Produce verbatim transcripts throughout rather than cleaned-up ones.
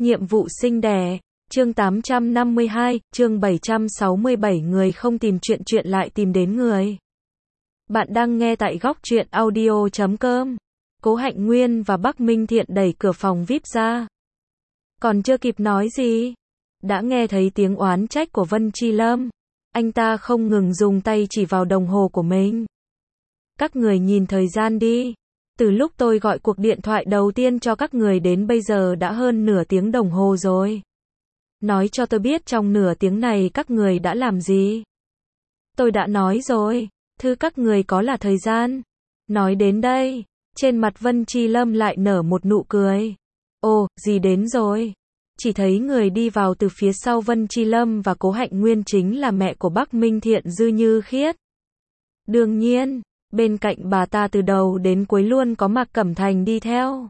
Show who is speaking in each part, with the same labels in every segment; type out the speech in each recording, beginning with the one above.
Speaker 1: Nhiệm vụ sinh đẻ, chương tám trăm năm mươi hai, chương bảy trăm sáu mươi bảy người không tìm chuyện chuyện lại tìm đến người. Bạn đang nghe tại góc truyện audio chấm com. Cố Hạnh Nguyên và Bắc Minh Thiện đẩy cửa phòng vi ai pi ra. Còn chưa kịp nói gì, đã nghe thấy tiếng oán trách của Vân Chi Lâm. Anh ta không ngừng dùng tay chỉ vào đồng hồ của mình. Các người nhìn thời gian đi. Từ lúc tôi gọi cuộc điện thoại đầu tiên cho các người đến bây giờ đã hơn nửa tiếng đồng hồ rồi. Nói cho tôi biết trong nửa tiếng này các người đã làm gì. Tôi đã nói rồi, thứ các người có là thời gian. Nói đến đây, trên mặt Vân Chi Lâm lại nở một nụ cười. Ồ, gì đến rồi? Chỉ thấy người đi vào từ phía sau Vân Chi Lâm và Cố Hạnh Nguyên chính là mẹ của Bắc Minh Thiện, Dư Như Khiết. Đương nhiên, bên cạnh bà ta từ đầu đến cuối luôn có Mạc Cẩm Thành đi theo.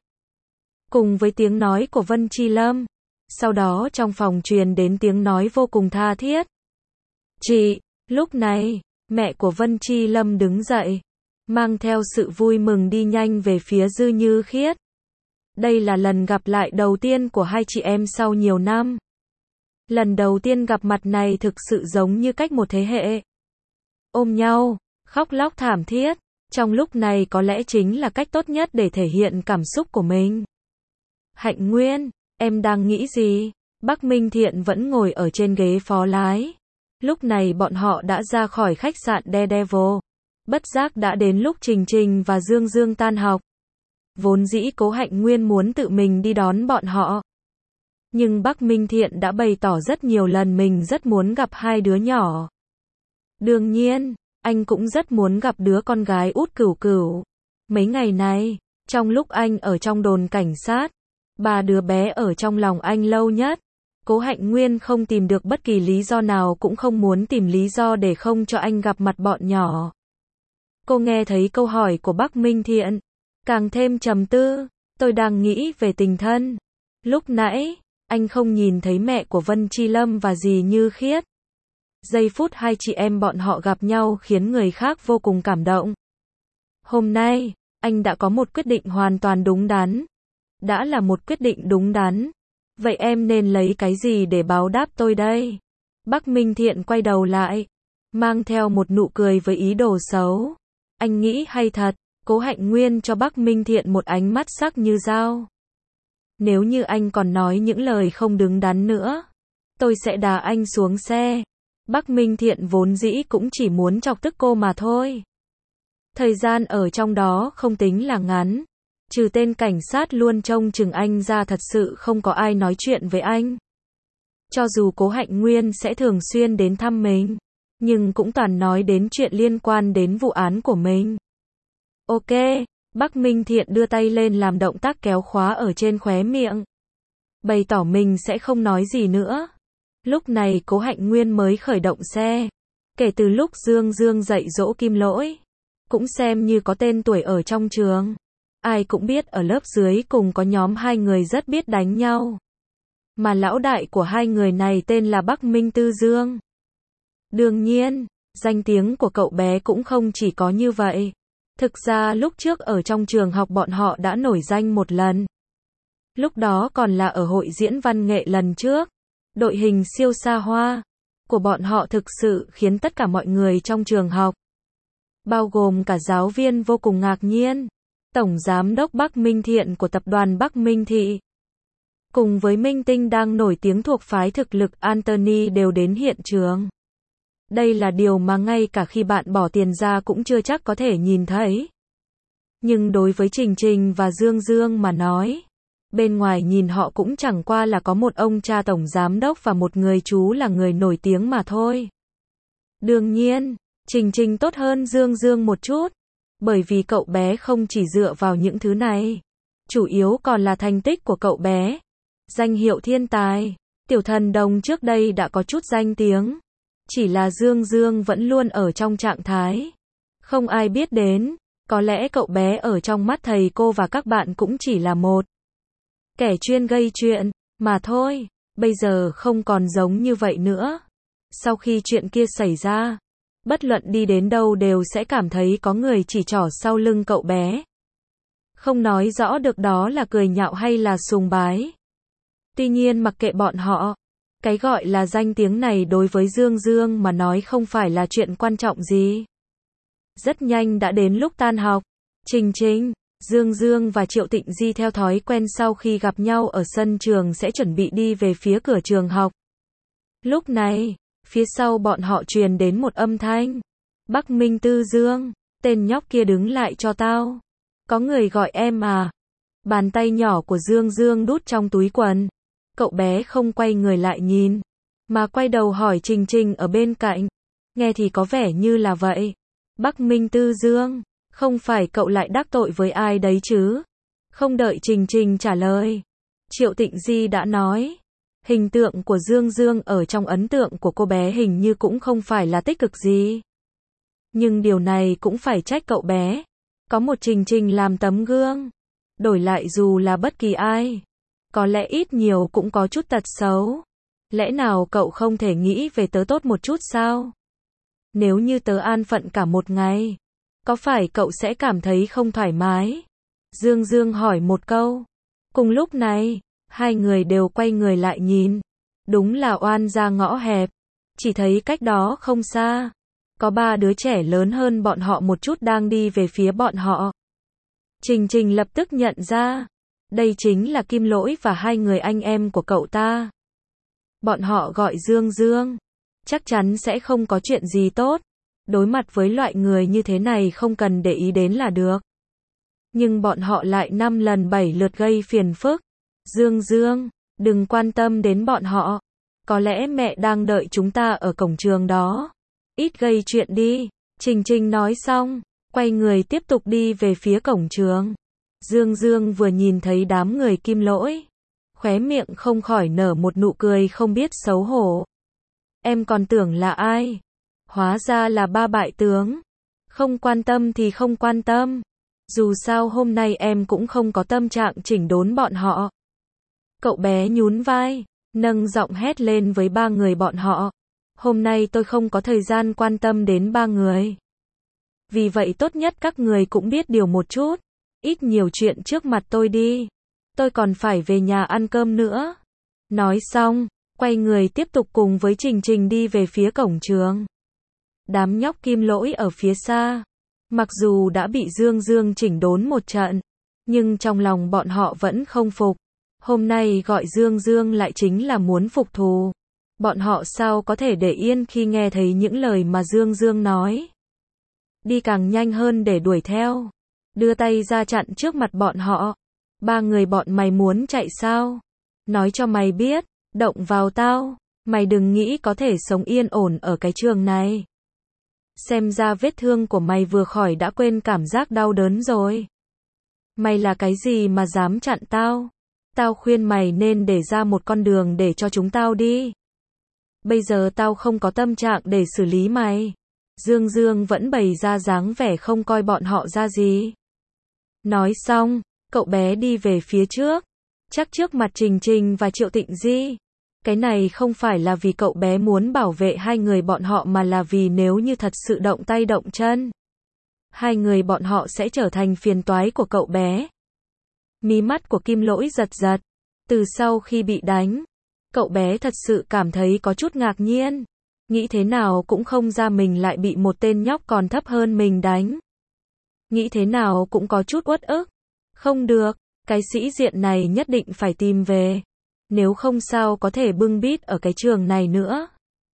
Speaker 1: Cùng với tiếng nói của Vân Chi Lâm, sau đó trong phòng truyền đến tiếng nói vô cùng tha thiết. Chị, lúc này, mẹ của Vân Chi Lâm đứng dậy, mang theo sự vui mừng đi nhanh về phía Dư Như Khiết. Đây là lần gặp lại đầu tiên của hai chị em sau nhiều năm. Lần đầu tiên gặp mặt này thực sự giống như cách một thế hệ. Ôm nhau, khóc lóc thảm thiết, trong lúc này có lẽ chính là cách tốt nhất để thể hiện cảm xúc của mình. Hạnh Nguyên, em đang nghĩ gì? Bắc Minh Thiện vẫn ngồi ở trên ghế phó lái. Lúc này bọn họ đã ra khỏi khách sạn Daredevil. Bất giác đã đến lúc Trình Trình và Dương Dương tan học. Vốn dĩ Cố Hạnh Nguyên muốn tự mình đi đón bọn họ. Nhưng Bắc Minh Thiện đã bày tỏ rất nhiều lần mình rất muốn gặp hai đứa nhỏ. Đương nhiên, anh cũng rất muốn gặp đứa con gái út Cửu Cửu. Mấy ngày này, trong lúc anh ở trong đồn cảnh sát, ba đứa bé ở trong lòng anh lâu nhất. Cố Hạnh Nguyên không tìm được bất kỳ lý do nào cũng không muốn tìm lý do để không cho anh gặp mặt bọn nhỏ. Cô nghe thấy câu hỏi của Bắc Minh Thiện, càng thêm trầm tư. Tôi đang nghĩ về tình thân. Lúc nãy, anh không nhìn thấy mẹ của Vân Chi Lâm và dì Như Khiết. Giây phút hai chị em bọn họ gặp nhau khiến người khác vô cùng cảm động. Hôm nay, anh đã có một quyết định hoàn toàn đúng đắn. Đã là một quyết định đúng đắn. Vậy em nên lấy cái gì để báo đáp tôi đây? Bắc Minh Thiện quay đầu lại, mang theo một nụ cười với ý đồ xấu. Anh nghĩ hay thật. Cố Hạnh Nguyên cho Bắc Minh Thiện một ánh mắt sắc như dao. Nếu như anh còn nói những lời không đứng đắn nữa, tôi sẽ đá anh xuống xe. Bắc Minh Thiện vốn dĩ cũng chỉ muốn chọc tức cô mà thôi. Thời gian ở trong đó không tính là ngắn. Trừ tên cảnh sát luôn trông chừng anh ra thật sự không có ai nói chuyện với anh. Cho dù Cố Hạnh Nguyên sẽ thường xuyên đến thăm mình, nhưng cũng toàn nói đến chuyện liên quan đến vụ án của mình. Ok, Bắc Minh Thiện đưa tay lên làm động tác kéo khóa ở trên khóe miệng. Bày tỏ mình sẽ không nói gì nữa. Lúc này Cố Hạnh Nguyên mới khởi động xe. Kể từ lúc Dương Dương dạy dỗ Kim Lỗi, cũng xem như có tên tuổi ở trong trường. Ai cũng biết ở lớp dưới cùng có nhóm hai người rất biết đánh nhau. Mà lão đại của hai người này tên là Bắc Minh Tư Dương. Đương nhiên, danh tiếng của cậu bé cũng không chỉ có như vậy. Thực ra lúc trước ở trong trường học bọn họ đã nổi danh một lần. Lúc đó còn là ở hội diễn văn nghệ lần trước. Đội hình siêu xa hoa của bọn họ thực sự khiến tất cả mọi người trong trường học, bao gồm cả giáo viên vô cùng ngạc nhiên. Tổng giám đốc Bắc Minh Thiện của tập đoàn Bắc Minh Thị, cùng với minh tinh đang nổi tiếng thuộc phái thực lực Anthony đều đến hiện trường. Đây là điều mà ngay cả khi bạn bỏ tiền ra cũng chưa chắc có thể nhìn thấy. Nhưng đối với Trình Trình và Dương Dương mà nói, bên ngoài nhìn họ cũng chẳng qua là có một ông cha tổng giám đốc và một người chú là người nổi tiếng mà thôi. Đương nhiên, Trình Trình tốt hơn Dương Dương một chút, bởi vì cậu bé không chỉ dựa vào những thứ này, chủ yếu còn là thành tích của cậu bé. Danh hiệu thiên tài, tiểu thần đồng trước đây đã có chút danh tiếng. Chỉ là Dương Dương vẫn luôn ở trong trạng thái không ai biết đến. Có lẽ cậu bé ở trong mắt thầy cô và các bạn cũng chỉ là một kẻ chuyên gây chuyện mà thôi. Bây giờ không còn giống như vậy nữa. Sau khi chuyện kia xảy ra, bất luận đi đến đâu đều sẽ cảm thấy có người chỉ trỏ sau lưng cậu bé. Không nói rõ được đó là cười nhạo hay là sùng bái. Tuy nhiên mặc kệ bọn họ, cái gọi là danh tiếng này đối với Dương Dương mà nói không phải là chuyện quan trọng gì. Rất nhanh đã đến lúc tan học. Trình Trình, Dương Dương và Triệu Tịnh Di theo thói quen sau khi gặp nhau ở sân trường sẽ chuẩn bị đi về phía cửa trường học. Lúc này, phía sau bọn họ truyền đến một âm thanh. Bắc Minh Tư Dương, tên nhóc kia đứng lại cho tao. Có người gọi em à? Bàn tay nhỏ của Dương Dương đút trong túi quần. Cậu bé không quay người lại nhìn, mà quay đầu hỏi Trình Trình ở bên cạnh. Nghe thì có vẻ như là vậy. Bắc Minh Tư Dương, không phải cậu lại đắc tội với ai đấy chứ? Không đợi Trình Trình trả lời, Triệu Tịnh Di đã nói. Hình tượng của Dương Dương ở trong ấn tượng của cô bé hình như cũng không phải là tích cực gì. Nhưng điều này cũng phải trách cậu bé. Có một Trình Trình làm tấm gương. Đổi lại dù là bất kỳ ai, có lẽ ít nhiều cũng có chút tật xấu. Lẽ nào cậu không thể nghĩ về tớ tốt một chút sao? Nếu như tớ an phận cả một ngày, có phải cậu sẽ cảm thấy không thoải mái? Dương Dương hỏi một câu. Cùng lúc này, hai người đều quay người lại nhìn. Đúng là oan ra ngõ hẹp. Chỉ thấy cách đó không xa, có ba đứa trẻ lớn hơn bọn họ một chút đang đi về phía bọn họ. Trình Trình lập tức nhận ra, đây chính là Kim Lỗi và hai người anh em của cậu ta. Bọn họ gọi Dương Dương, chắc chắn sẽ không có chuyện gì tốt. Đối mặt với loại người như thế này không cần để ý đến là được. Nhưng bọn họ lại năm lần bảy lượt gây phiền phức. Dương Dương, đừng quan tâm đến bọn họ. Có lẽ mẹ đang đợi chúng ta ở cổng trường đó. Ít gây chuyện đi. Trình Trình nói xong, quay người tiếp tục đi về phía cổng trường. Dương Dương vừa nhìn thấy đám người Kim Lỗi, khóe miệng không khỏi nở một nụ cười không biết xấu hổ. Em còn tưởng là ai? Hóa ra là ba bại tướng. Không quan tâm thì không quan tâm. Dù sao hôm nay em cũng không có tâm trạng chỉnh đốn bọn họ. Cậu bé nhún vai, nâng giọng hét lên với ba người bọn họ. Hôm nay tôi không có thời gian quan tâm đến ba người. Vì vậy tốt nhất các người cũng biết điều một chút. Ít nhiều chuyện trước mặt tôi đi. Tôi còn phải về nhà ăn cơm nữa. Nói xong, quay người tiếp tục cùng với Trình Trình đi về phía cổng trường. Đám nhóc Kim Lỗi ở phía xa. Mặc dù đã bị Dương Dương chỉnh đốn một trận, nhưng trong lòng bọn họ vẫn không phục. Hôm nay gọi Dương Dương lại chính là muốn phục thù. Bọn họ sao có thể để yên khi nghe thấy những lời mà Dương Dương nói. Đi càng nhanh hơn để đuổi theo. Đưa tay ra chặn trước mặt bọn họ. Ba người bọn mày muốn chạy sao? Nói cho mày biết, động vào tao. Mày đừng nghĩ có thể sống yên ổn ở cái trường này. Xem ra vết thương của mày vừa khỏi đã quên cảm giác đau đớn rồi. Mày là cái gì mà dám chặn tao? Tao khuyên mày nên để ra một con đường để cho chúng tao đi. Bây giờ tao không có tâm trạng để xử lý mày. Dương Dương vẫn bày ra dáng vẻ không coi bọn họ ra gì. Nói xong, cậu bé đi về phía trước. Chắc trước mặt Trình Trình và Triệu Tịnh Di. Cái này không phải là vì cậu bé muốn bảo vệ hai người bọn họ mà là vì nếu như thật sự động tay động chân, hai người bọn họ sẽ trở thành phiền toái của cậu bé. Mí mắt của Kim Lỗi giật giật. Từ sau khi bị đánh, cậu bé thật sự cảm thấy có chút ngạc nhiên. Nghĩ thế nào cũng không ra mình lại bị một tên nhóc còn thấp hơn mình đánh. Nghĩ thế nào cũng có chút uất ức. Không được, cái sĩ diện này nhất định phải tìm về. Nếu không sao có thể bưng bít ở cái trường này nữa.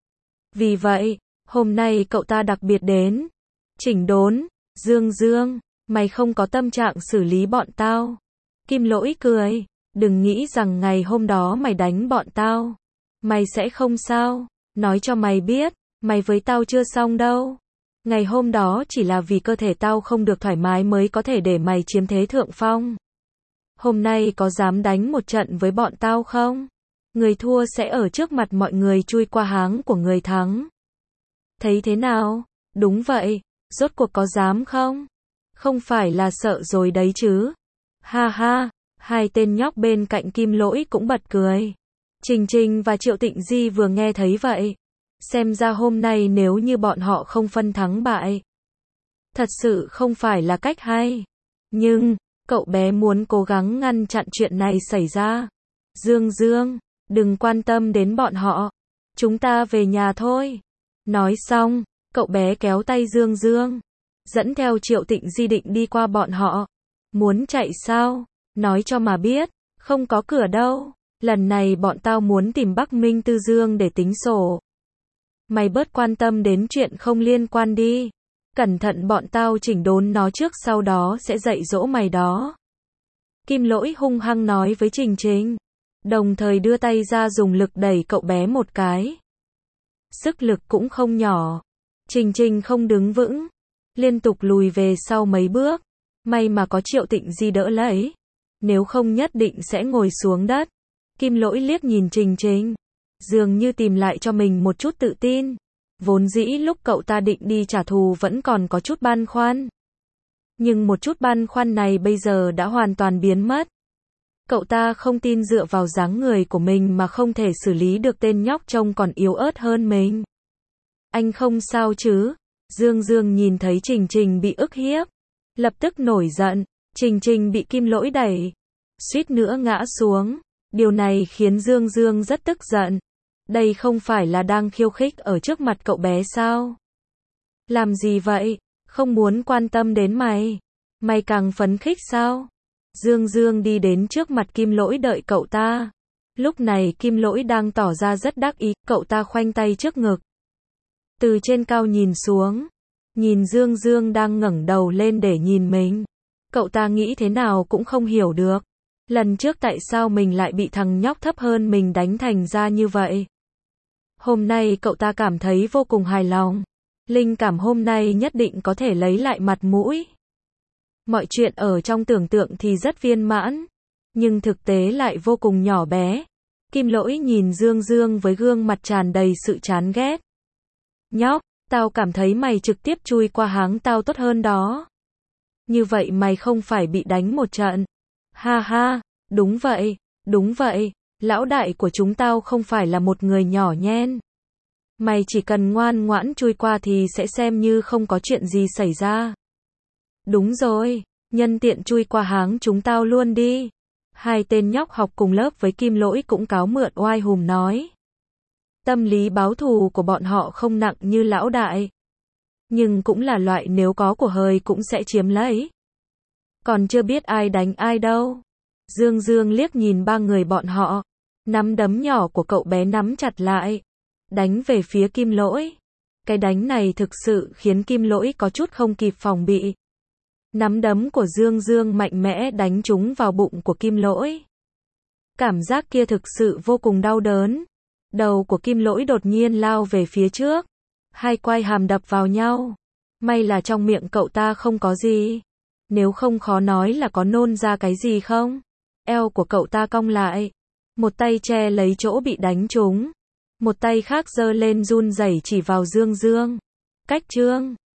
Speaker 1: Vì vậy, hôm nay cậu ta đặc biệt đến. Chỉnh đốn. Dương Dương, mày không có tâm trạng xử lý bọn tao. Kim Lỗi cười. Đừng nghĩ rằng ngày hôm đó mày đánh bọn tao, mày sẽ không sao. Nói cho mày biết, mày với tao chưa xong đâu. Ngày hôm đó chỉ là vì cơ thể tao không được thoải mái mới có thể để mày chiếm thế thượng phong. Hôm nay có dám đánh một trận với bọn tao không? Người thua sẽ ở trước mặt mọi người chui qua háng của người thắng. Thấy thế nào? Đúng vậy, rốt cuộc có dám không? Không phải là sợ rồi đấy chứ. Ha ha, hai tên nhóc bên cạnh Kim Lỗi cũng bật cười. Trình Trình và Triệu Tịnh Di vừa nghe thấy vậy. Xem ra hôm nay nếu như bọn họ không phân thắng bại, thật sự không phải là cách hay. Nhưng, cậu bé muốn cố gắng ngăn chặn chuyện này xảy ra. Dương Dương, đừng quan tâm đến bọn họ. Chúng ta về nhà thôi. Nói xong, cậu bé kéo tay Dương Dương, dẫn theo Triệu Tịnh Di định đi qua bọn họ. Muốn chạy sao? Nói cho mà biết, không có cửa đâu. Lần này bọn tao muốn tìm Bắc Minh Tư Dương để tính sổ. Mày bớt quan tâm đến chuyện không liên quan đi. Cẩn thận bọn tao chỉnh đốn nó trước sau đó sẽ dạy dỗ mày đó. Kim Lỗi hung hăng nói với Trình Trình. Đồng thời đưa tay ra dùng lực đẩy cậu bé một cái. Sức lực cũng không nhỏ. Trình Trình không đứng vững. Liên tục lùi về sau mấy bước. May mà có Triệu Tịnh Di đỡ lấy. Nếu không nhất định sẽ ngồi xuống đất. Kim Lỗi liếc nhìn Trình Trình. Dường như tìm lại cho mình một chút tự tin. Vốn dĩ lúc cậu ta định đi trả thù vẫn còn có chút băn khoăn. Nhưng một chút băn khoăn này bây giờ đã hoàn toàn biến mất. Cậu ta không tin dựa vào dáng người của mình mà không thể xử lý được tên nhóc trông còn yếu ớt hơn mình. Anh không sao chứ? Dương Dương nhìn thấy Trình Trình bị ức hiếp. Lập tức nổi giận. Trình Trình bị Kim Lỗi đẩy. Suýt nữa ngã xuống. Điều này khiến Dương Dương rất tức giận. Đây không phải là đang khiêu khích ở trước mặt cậu bé sao? Làm gì vậy? Không muốn quan tâm đến mày. Mày càng phấn khích sao? Dương Dương đi đến trước mặt Kim Lỗi đợi cậu ta. Lúc này Kim Lỗi đang tỏ ra rất đắc ý, cậu ta khoanh tay trước ngực. Từ trên cao nhìn xuống. Nhìn Dương Dương đang ngẩng đầu lên để nhìn mình. Cậu ta nghĩ thế nào cũng không hiểu được. Lần trước tại sao mình lại bị thằng nhóc thấp hơn mình đánh thành ra như vậy? Hôm nay cậu ta cảm thấy vô cùng hài lòng. Linh cảm hôm nay nhất định có thể lấy lại mặt mũi. Mọi chuyện ở trong tưởng tượng thì rất viên mãn. Nhưng thực tế lại vô cùng nhỏ bé. Kim Lỗi nhìn Dương Dương với gương mặt tràn đầy sự chán ghét. Nhóc, tao cảm thấy mày trực tiếp chui qua háng tao tốt hơn đó. Như vậy mày không phải bị đánh một trận. Ha ha, đúng vậy, đúng vậy. Lão đại của chúng tao không phải là một người nhỏ nhen. Mày chỉ cần ngoan ngoãn chui qua thì sẽ xem như không có chuyện gì xảy ra. Đúng rồi, nhân tiện chui qua háng chúng tao luôn đi. Hai tên nhóc học cùng lớp với Kim Lỗi cũng cáo mượn oai hùm nói. Tâm lý báo thù của bọn họ không nặng như lão đại. Nhưng cũng là loại nếu có của hời cũng sẽ chiếm lấy. Còn chưa biết ai đánh ai đâu. Dương Dương liếc nhìn ba người bọn họ. Nắm đấm nhỏ của cậu bé nắm chặt lại. Đánh về phía Kim Lỗi. Cái đánh này thực sự khiến Kim Lỗi có chút không kịp phòng bị. Nắm đấm của Dương Dương mạnh mẽ đánh trúng vào bụng của Kim Lỗi. Cảm giác kia thực sự vô cùng đau đớn. Đầu của Kim Lỗi đột nhiên lao về phía trước. Hai quai hàm đập vào nhau. May là trong miệng cậu ta không có gì. Nếu không khó nói là có nôn ra cái gì không. Eo của cậu ta cong lại. Một tay che lấy chỗ bị đánh trúng. Một tay khác giơ lên run rẩy chỉ vào Dương Dương. Cách Trương.